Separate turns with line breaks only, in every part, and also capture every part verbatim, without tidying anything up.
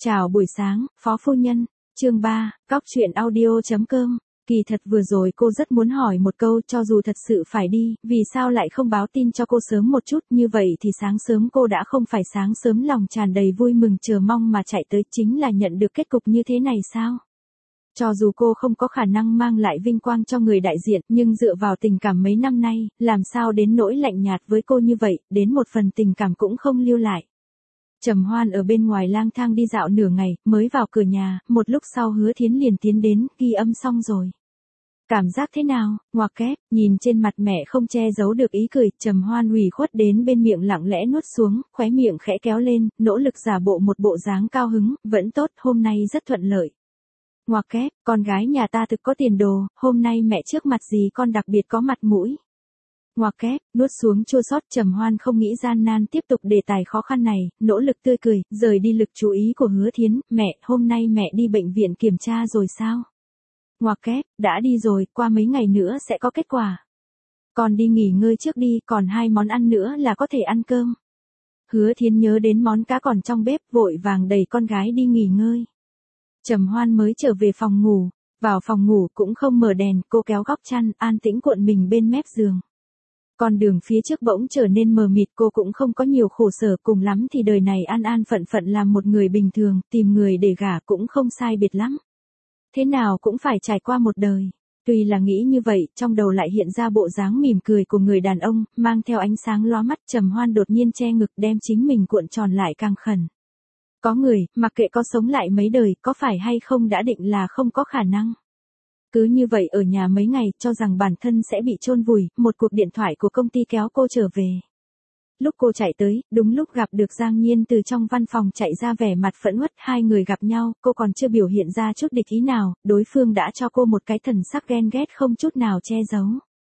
Chào buổi sáng, Phó Phu Nhân, chương ba, cóc truyện audio.com. Kỳ thật vừa rồi cô rất muốn hỏi một câu, cho dù thật sự phải đi, vì sao lại không báo tin cho cô sớm một chút, như vậy thì sáng sớm cô đã không phải sáng sớm lòng tràn đầy vui mừng chờ mong mà chạy tới, chính là nhận được kết cục như thế này sao? Cho dù cô không có khả năng mang lại vinh quang cho người đại diện, nhưng dựa vào tình cảm mấy năm nay, làm sao đến nỗi lạnh nhạt với cô như vậy, đến một phần tình cảm cũng không lưu lại. Trầm Hoan ở bên ngoài lang thang đi dạo nửa ngày, mới vào cửa nhà, một lúc sau Hứa Thiến liền tiến đến, ghi âm xong rồi. Cảm giác thế nào, ngoặc kép, nhìn trên mặt mẹ không che giấu được ý cười, Trầm Hoan ủy khuất đến bên miệng lặng lẽ nuốt xuống, khóe miệng khẽ kéo lên, nỗ lực giả bộ một bộ dáng cao hứng, vẫn tốt, hôm nay rất thuận lợi. Ngoặc kép, con gái nhà ta thực có tiền đồ, hôm nay mẹ trước mặt gì con đặc biệt có mặt mũi. Ngoặc kép, nuốt xuống chua xót, Trầm Hoan không nghĩ gian nan tiếp tục đề tài khó khăn này, nỗ lực tươi cười, rời đi lực chú ý của Hứa Thiến, mẹ, hôm nay mẹ đi bệnh viện kiểm tra rồi sao? Ngoặc kép, đã đi rồi, qua mấy ngày nữa sẽ có kết quả. Con đi nghỉ ngơi trước đi, còn hai món ăn nữa là có thể ăn cơm. Hứa Thiến nhớ đến món cá còn trong bếp, vội vàng đẩy con gái đi nghỉ ngơi. Trầm Hoan mới trở về phòng ngủ, vào phòng ngủ cũng không mở đèn, cô kéo góc chăn, an tĩnh cuộn mình bên mép giường. Con đường phía trước bỗng trở nên mờ mịt, cô cũng không có nhiều khổ sở, cùng lắm thì đời này an an phận phận làm một người bình thường, tìm người để gả cũng không sai biệt lắm. Thế nào cũng phải trải qua một đời. Tuy là nghĩ như vậy, trong đầu lại hiện ra bộ dáng mỉm cười của người đàn ông, mang theo ánh sáng lóa mắt. Trầm Hoan đột nhiên che ngực, đem chính mình cuộn tròn lại càng khẩn. Có người, mặc kệ có sống lại mấy đời, có phải hay không đã định là không có khả năng. Cứ như vậy ở nhà mấy ngày, cho rằng bản thân sẽ bị chôn vùi, một cuộc điện thoại của công ty kéo cô trở về. Lúc cô chạy tới, đúng lúc gặp được Giang Nhiên từ trong văn phòng chạy ra, vẻ mặt phẫn uất, hai người gặp nhau, cô còn chưa biểu hiện ra chút địch ý nào, đối phương đã cho cô một cái thần sắc ghen ghét không chút nào che giấu.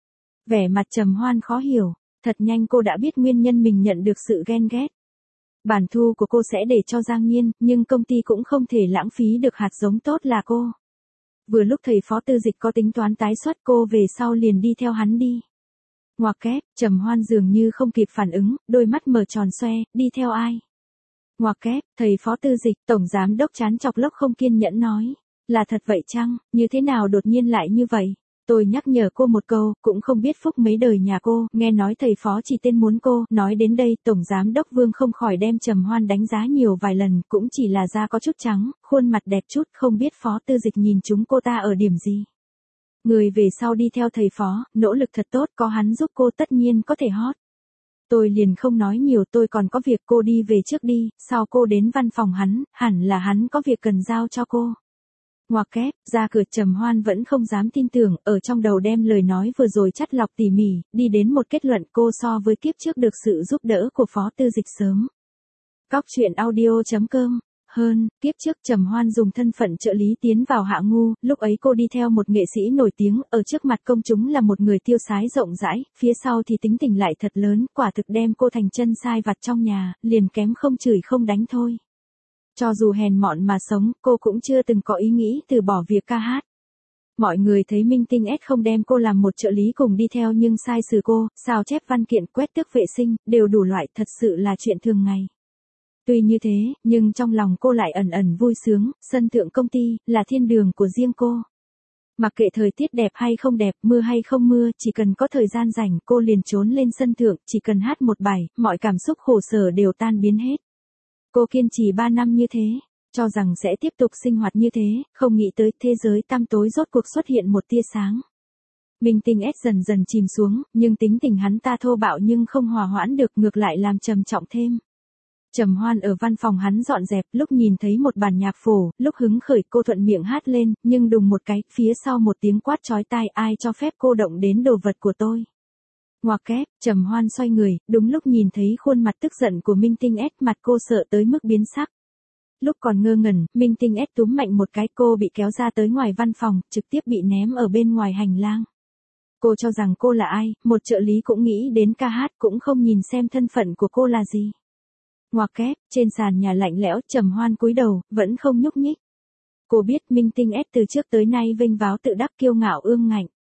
Vẻ mặt Trầm Hoan khó hiểu, thật nhanh cô đã biết nguyên nhân mình nhận được sự ghen ghét. Bản thu của cô sẽ để cho Giang Nhiên, nhưng công ty cũng không thể lãng phí được hạt giống tốt là cô. Vừa lúc thầy Phó Tư Dịch có tính toán tái xuất, cô về sau liền đi theo hắn đi. Ngoặc kép, Trầm Hoan dường như không kịp phản ứng, đôi mắt mở tròn xoe, đi theo ai? Ngoặc kép, thầy Phó Tư Dịch, tổng giám đốc chán chọc lốc không kiên nhẫn nói. Là thật vậy chăng, như thế nào đột nhiên lại như vậy? Tôi nhắc nhở cô một câu, cũng không biết phúc mấy đời nhà cô, nghe nói thầy Phó chỉ tên muốn cô, nói đến đây, tổng giám đốc Vương không khỏi đem Trầm Hoan đánh giá nhiều vài lần, cũng chỉ là da có chút trắng, khuôn mặt đẹp chút, không biết Phó Tư Dịch nhìn chúng cô ta ở điểm gì. Người về sau đi theo thầy Phó, nỗ lực thật tốt, có hắn giúp cô tất nhiên có thể hot. Tôi liền không nói nhiều, tôi còn có việc, cô đi về trước đi, sau cô đến văn phòng hắn, hẳn là hắn có việc cần giao cho cô. Ngoặc kép, ra cửa, Trầm Hoan vẫn không dám tin tưởng, ở trong đầu đem lời nói vừa rồi chắt lọc tỉ mỉ, đi đến một kết luận, cô so với kiếp trước được sự giúp đỡ của Phó Tư Dịch sớm. Cóc truyện audio.com. Hơn, kiếp trước Trầm Hoan dùng thân phận trợ lý tiến vào Hạ Ngu, lúc ấy cô đi theo một nghệ sĩ nổi tiếng, ở trước mặt công chúng là một người tiêu sái rộng rãi, phía sau thì tính tình lại thật lớn, quả thực đem cô thành chân sai vặt trong nhà, liền kém không chửi không đánh thôi. Cho dù hèn mọn mà sống, cô cũng chưa từng có ý nghĩ từ bỏ việc ca hát. Mọi người thấy Minh Tinh S không đem cô làm một trợ lý cùng đi theo nhưng sai xử cô, sao chép văn kiện, quét tước vệ sinh, đều đủ loại, thật sự là chuyện thường ngày. Tuy như thế, nhưng trong lòng cô lại ẩn ẩn vui sướng, sân thượng công ty, là thiên đường của riêng cô. Mặc kệ thời tiết đẹp hay không đẹp, mưa hay không mưa, chỉ cần có thời gian rảnh, cô liền trốn lên sân thượng, chỉ cần hát một bài, mọi cảm xúc khổ sở đều tan biến hết. Cô kiên trì ba năm như thế, cho rằng sẽ tiếp tục sinh hoạt như thế, không nghĩ tới thế giới tăm tối rốt cuộc xuất hiện một tia sáng. Minh Tinh S dần dần chìm xuống, nhưng tính tình hắn ta thô bạo nhưng không hòa hoãn được, ngược lại làm trầm trọng thêm. Trầm Hoan ở văn phòng hắn dọn dẹp, lúc nhìn thấy một bản nhạc phổ, lúc hứng khởi cô thuận miệng hát lên, nhưng đùng một cái, phía sau một tiếng quát chói tai, ai cho phép cô động đến đồ vật của tôi. Ngoặc kép, Trầm Hoan xoay người, đúng lúc nhìn thấy khuôn mặt tức giận của Minh Tinh S, mặt cô sợ tới mức biến sắc. Lúc còn ngơ ngẩn, Minh Tinh S túm mạnh một cái, cô bị kéo ra tới ngoài văn phòng, trực tiếp bị ném ở bên ngoài hành lang. Cô cho rằng cô là ai, một trợ lý cũng nghĩ đến ca hát, cũng không nhìn xem thân phận của cô là gì. Ngoặc kép, trên sàn nhà lạnh lẽo, Trầm Hoan cúi đầu, vẫn không nhúc nhích. Cô biết Minh Tinh S từ trước tới nay vênh váo tự đắc kiêu ngạo ương ngạnh.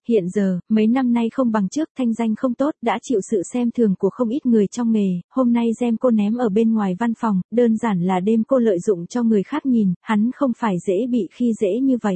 hiện giờ, mấy năm nay không bằng trước, thanh danh không tốt, đã chịu sự xem thường của không ít người trong nghề, hôm nay đem cô ném ở bên ngoài văn phòng, đơn giản là đem cô lợi dụng cho người khác nhìn, hắn không phải dễ bị khi dễ như vậy.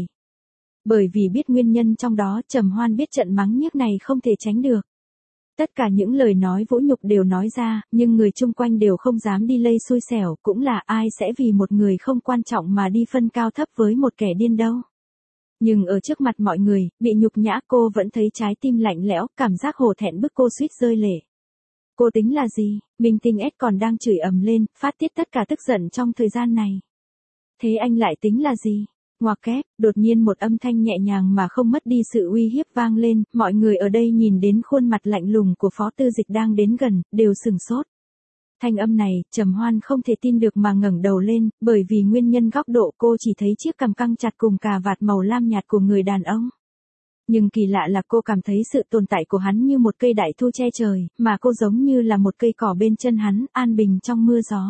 Bởi vì biết nguyên nhân trong đó, Trầm Hoan biết trận mắng nhiếc này không thể tránh được. Tất cả những lời nói vũ nhục đều nói ra, nhưng người chung quanh đều không dám đi lây xui xẻo, cũng là ai sẽ vì một người không quan trọng mà đi phân cao thấp với một kẻ điên đâu. Nhưng ở trước mặt mọi người, bị nhục nhã cô vẫn thấy trái tim lạnh lẽo, cảm giác hổ thẹn bức cô suýt rơi lệ. Cô tính là gì? Minh Tinh S còn đang chửi ầm lên, phát tiết tất cả tức giận trong thời gian này. Thế anh lại tính là gì? Ngoặc kép, đột nhiên một âm thanh nhẹ nhàng mà không mất đi sự uy hiếp vang lên, mọi người ở đây nhìn đến khuôn mặt lạnh lùng của Phó Tư Dịch đang đến gần, đều sửng sốt. Thanh âm này, Trầm Hoan không thể tin được mà ngẩng đầu lên, bởi vì nguyên nhân góc độ cô chỉ thấy chiếc cằm căng chặt cùng cà vạt màu lam nhạt của người đàn ông. Nhưng kỳ lạ là cô cảm thấy sự tồn tại của hắn như một cây đại thụ che trời, mà cô giống như là một cây cỏ bên chân hắn, an bình trong mưa gió.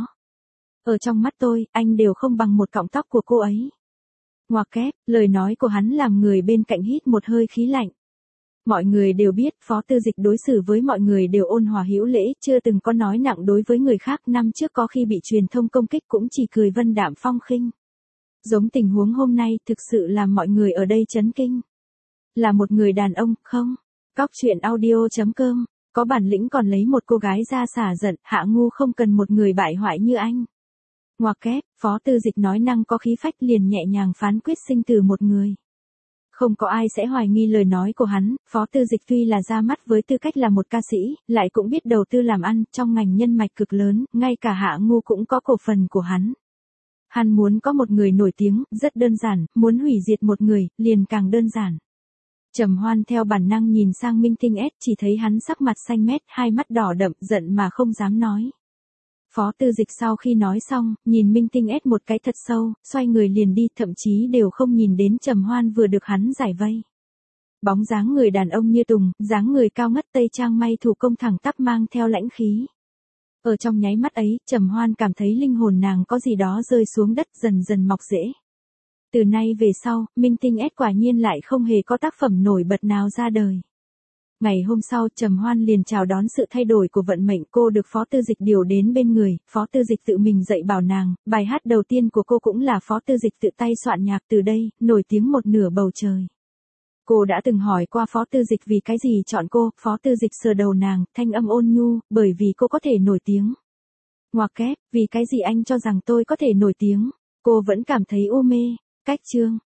Ở trong mắt tôi, anh đều không bằng một cọng tóc của cô ấy. Ngoặc kép, lời nói của hắn làm người bên cạnh hít một hơi khí lạnh. Mọi người đều biết Phó Tư Dịch đối xử với mọi người đều ôn hòa hữu lễ, chưa từng có nói nặng đối với người khác, năm trước có khi bị truyền thông công kích cũng chỉ cười vân đạm phong khinh. Giống tình huống hôm nay thực sự làm mọi người ở đây chấn kinh. Là một người đàn ông, không? Cóc truyện audio chấm com, có bản lĩnh còn lấy một cô gái ra xả giận, Hạ Ngu không cần một người bại hoại như anh. Ngoặc kép, Phó Tư Dịch nói năng có khí phách liền nhẹ nhàng phán quyết sinh tử một người. Không có ai sẽ hoài nghi lời nói của hắn, Phó Tư Dịch tuy là ra mắt với tư cách là một ca sĩ, lại cũng biết đầu tư làm ăn, trong ngành nhân mạch cực lớn, ngay cả Hạ Ngu cũng có cổ phần của hắn. Hắn muốn có một người nổi tiếng, rất đơn giản, muốn hủy diệt một người, liền càng đơn giản. Trầm Hoan theo bản năng nhìn sang Minh Tinh S, chỉ thấy hắn sắc mặt xanh mét, hai mắt đỏ đậm, giận mà không dám nói. Phó Tư Dịch sau khi nói xong, nhìn Minh Tinh S một cái thật sâu, xoay người liền đi, thậm chí đều không nhìn đến Trầm Hoan vừa được hắn giải vây. Bóng dáng người đàn ông như tùng, dáng người cao ngất tây trang may thủ công thẳng tắp mang theo lãnh khí. Ở trong nháy mắt ấy, Trầm Hoan cảm thấy linh hồn nàng có gì đó rơi xuống đất dần dần mọc rễ. Từ nay về sau, Minh Tinh S quả nhiên lại không hề có tác phẩm nổi bật nào ra đời. Ngày hôm sau, Trầm Hoan liền chào đón sự thay đổi của vận mệnh, cô được Phó Tư Dịch điều đến bên người, Phó Tư Dịch tự mình dạy bảo nàng, bài hát đầu tiên của cô cũng là Phó Tư Dịch tự tay soạn nhạc, từ đây, nổi tiếng một nửa bầu trời. Cô đã từng hỏi qua Phó Tư Dịch vì cái gì chọn cô, Phó Tư Dịch sờ đầu nàng, thanh âm ôn nhu, bởi vì cô có thể nổi tiếng. Ngoặc kép, vì cái gì anh cho rằng tôi có thể nổi tiếng, cô vẫn cảm thấy u mê. Cách chương